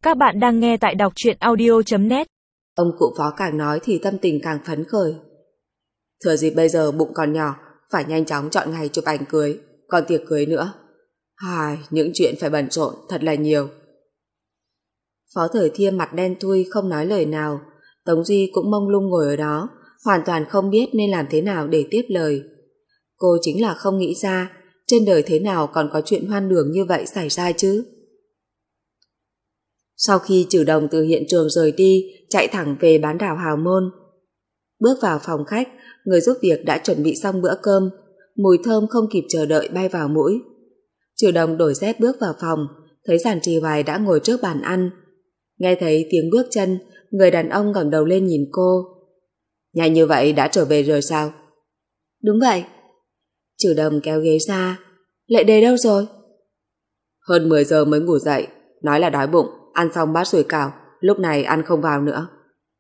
Các bạn đang nghe tại đọc truyện audio.net. Ông cụ Phó càng nói thì tâm tình càng phấn khởi. Thừa dịp bây giờ bụng còn nhỏ, phải nhanh chóng chọn ngày chụp ảnh cưới, còn tiệc cưới nữa. Những chuyện phải bận rộn thật là nhiều. Phó Thời Thiêm mặt đen thui không nói lời nào. Tống Duy cũng mông lung ngồi ở đó, hoàn toàn không biết nên làm thế nào để tiếp lời. Cô chính là không nghĩ ra trên đời thế nào còn có chuyện hoang đường như vậy xảy ra chứ. Sau khi Trử Đồng từ hiện trường rời đi, chạy thẳng về bán đảo Hào Môn. Bước vào phòng khách, người giúp việc đã chuẩn bị xong bữa cơm, mùi thơm không kịp chờ đợi bay vào mũi. Trử Đồng đổi dép bước vào phòng, thấy Giản Trì Hoài đã ngồi trước bàn ăn. Nghe thấy tiếng bước chân, người đàn ông ngẩng đầu lên nhìn cô. Nhanh như vậy đã trở về rồi sao? Đúng vậy. Trử Đồng kéo ghế ra. Lệ Đề đâu rồi? Hơn 10 giờ mới ngủ dậy, nói là đói bụng, ăn xong bát sủi cảo, lúc này ăn không vào nữa.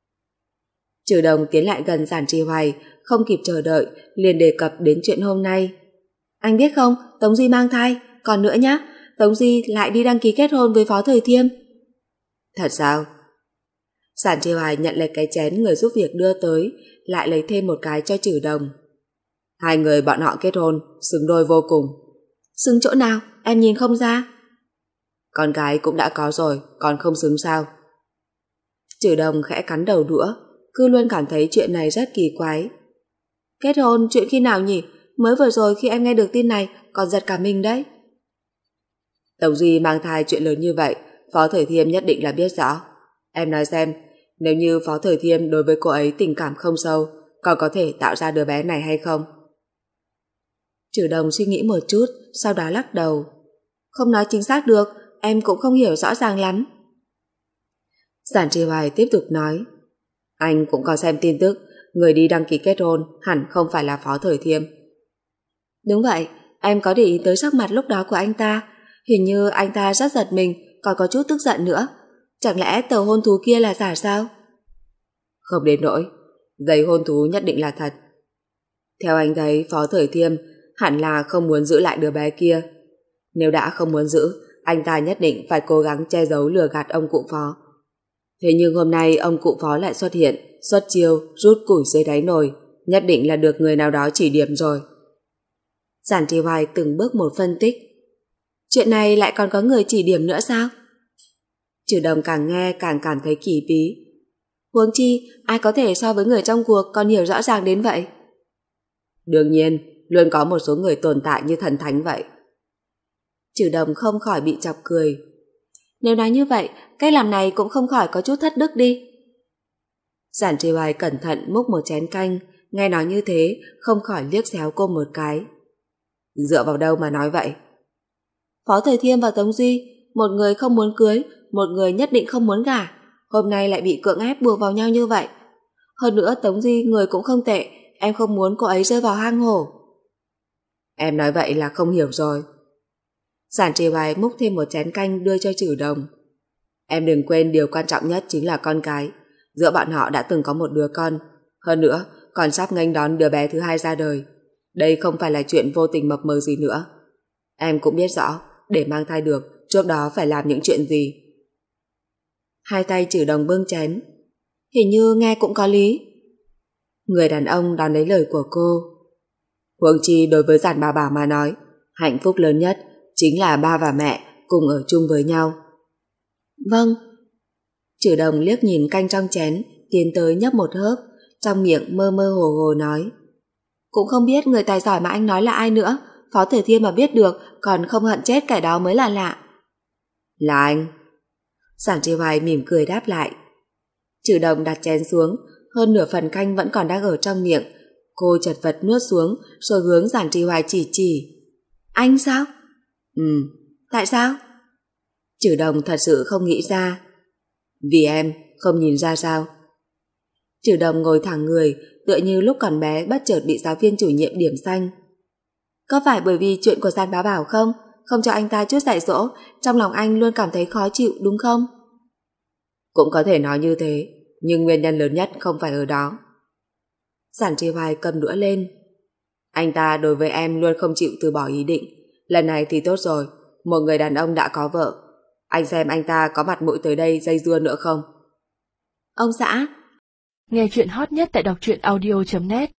Trử Đồng tiến lại gần Giản Trì Hoài, không kịp chờ đợi, liền đề cập đến chuyện hôm nay. Anh biết không, Tống Duy mang thai, còn nữa nhá, Tống Duy lại đi đăng ký kết hôn với Phó Thời Thiêm. Thật sao? Giản Trì Hoài nhận lấy cái chén người giúp việc đưa tới, lại lấy thêm một cái cho Trử Đồng. Hai người bọn họ kết hôn, xứng đôi vô cùng. Xứng chỗ nào, em nhìn không ra. Con gái cũng đã có rồi, còn không xứng sao? Trử Đồng khẽ cắn đầu đũa, cứ luôn cảm thấy chuyện này rất kỳ quái. Kết hôn chuyện khi nào nhỉ? Mới vừa rồi khi em nghe được tin này còn giật cả mình đấy. Tống Duy mang thai chuyện lớn như vậy, Phó Thời Thiêm nhất định là biết rõ. Em nói xem, nếu như Phó Thời Thiêm đối với cô ấy tình cảm không sâu, còn có thể tạo ra đứa bé này hay không? Trử Đồng suy nghĩ một chút, sau đó lắc đầu. Không nói chính xác được, em cũng không hiểu rõ ràng lắm. Giản Trì Hoài tiếp tục nói. Anh cũng có xem tin tức, người đi đăng ký kết hôn hẳn không phải là Phó Thời Thiêm. Đúng vậy, em có để ý tới sắc mặt lúc đó của anh ta. Hình như anh ta rất giật mình, còn có chút tức giận nữa. Chẳng lẽ tờ hôn thú kia là giả sao? Không đến nỗi, giấy hôn thú nhất định là thật. Theo anh thấy, Phó Thời Thiêm hẳn là không muốn giữ lại đứa bé kia. Nếu đã không muốn giữ, anh ta nhất định phải cố gắng che giấu lừa gạt ông cụ Phó. Thế nhưng hôm nay ông cụ Phó lại xuất hiện, xuất chiêu, rút củi dưới đáy nồi, nhất định là được người nào đó chỉ điểm rồi. Giản Trì Hoài từng bước một phân tích. Chuyện này lại còn có người chỉ điểm nữa sao? Trử Đồng càng nghe càng cảm thấy kỳ bí. Huống chi, ai có thể so với người trong cuộc còn hiểu rõ ràng đến vậy? Đương nhiên, luôn có một số người tồn tại như thần thánh vậy. Trử Đồng không khỏi bị chọc cười. Nếu nói như vậy, cách làm này cũng không khỏi có chút thất đức đi. Giản Trì Hoài cẩn thận múc một chén canh, nghe nói như thế, không khỏi liếc xéo cô một cái. Dựa vào đâu mà nói vậy? Phó Thời Thiêm và Tống Duy, một người không muốn cưới, một người nhất định không muốn gả, hôm nay lại bị cưỡng ép buộc vào nhau như vậy. Hơn nữa Tống Duy người cũng không tệ, em không muốn cô ấy rơi vào hang hổ. Em nói vậy là không hiểu rồi. Giản Trì Hoài múc thêm một chén canh đưa cho Trử Đồng. Em đừng quên điều quan trọng nhất chính là con cái. Giữa bọn họ đã từng có một đứa con, hơn nữa còn sắp nghênh đón đứa bé thứ hai ra đời. Đây không phải là chuyện vô tình mập mờ gì nữa. Em cũng biết rõ, để mang thai được, trước đó phải làm những chuyện gì. Hai tay Trử Đồng bưng chén. Hình như nghe cũng có lý. Người đàn ông đón lấy lời của cô. Huống chi đối với Giản bà bà mà nói, hạnh phúc lớn nhất chính là ba và mẹ cùng ở chung với nhau. Vâng. Trử Đồng liếc nhìn canh trong chén, tiến tới nhấp một hớp, trong miệng mơ mơ hồ hồ nói. Cũng không biết người tài giỏi mà anh nói là ai nữa, Phó Thời Thiêm mà biết được còn không hận chết kẻ đó mới là lạ. Là anh. Giản Trì Hoài mỉm cười đáp lại. Trử Đồng đặt chén xuống, hơn nửa phần canh vẫn còn đang ở trong miệng. Cô chật vật nuốt xuống rồi hướng Giản Trì Hoài chỉ. Anh sao? Tại sao? Trử Đồng thật sự không nghĩ ra. Vì em không nhìn ra sao? Trử Đồng ngồi thẳng người, tựa như lúc còn bé bất chợt bị giáo viên chủ nhiệm điểm xanh. Có phải bởi vì chuyện của Giản Bá Bảo không? Không cho anh ta chút dạy dỗ, trong lòng anh luôn cảm thấy khó chịu đúng không? Cũng có thể nói như thế, nhưng nguyên nhân lớn nhất không phải ở đó. Giản Trì Hoài cầm đũa lên. Anh ta đối với em luôn không chịu từ bỏ ý định. Lần này thì tốt rồi, một người đàn ông đã có vợ. Anh xem anh ta có mặt mũi tới đây dây dưa nữa không? Ông xã. Nghe chuyện hot nhất tại đọc truyện audio.net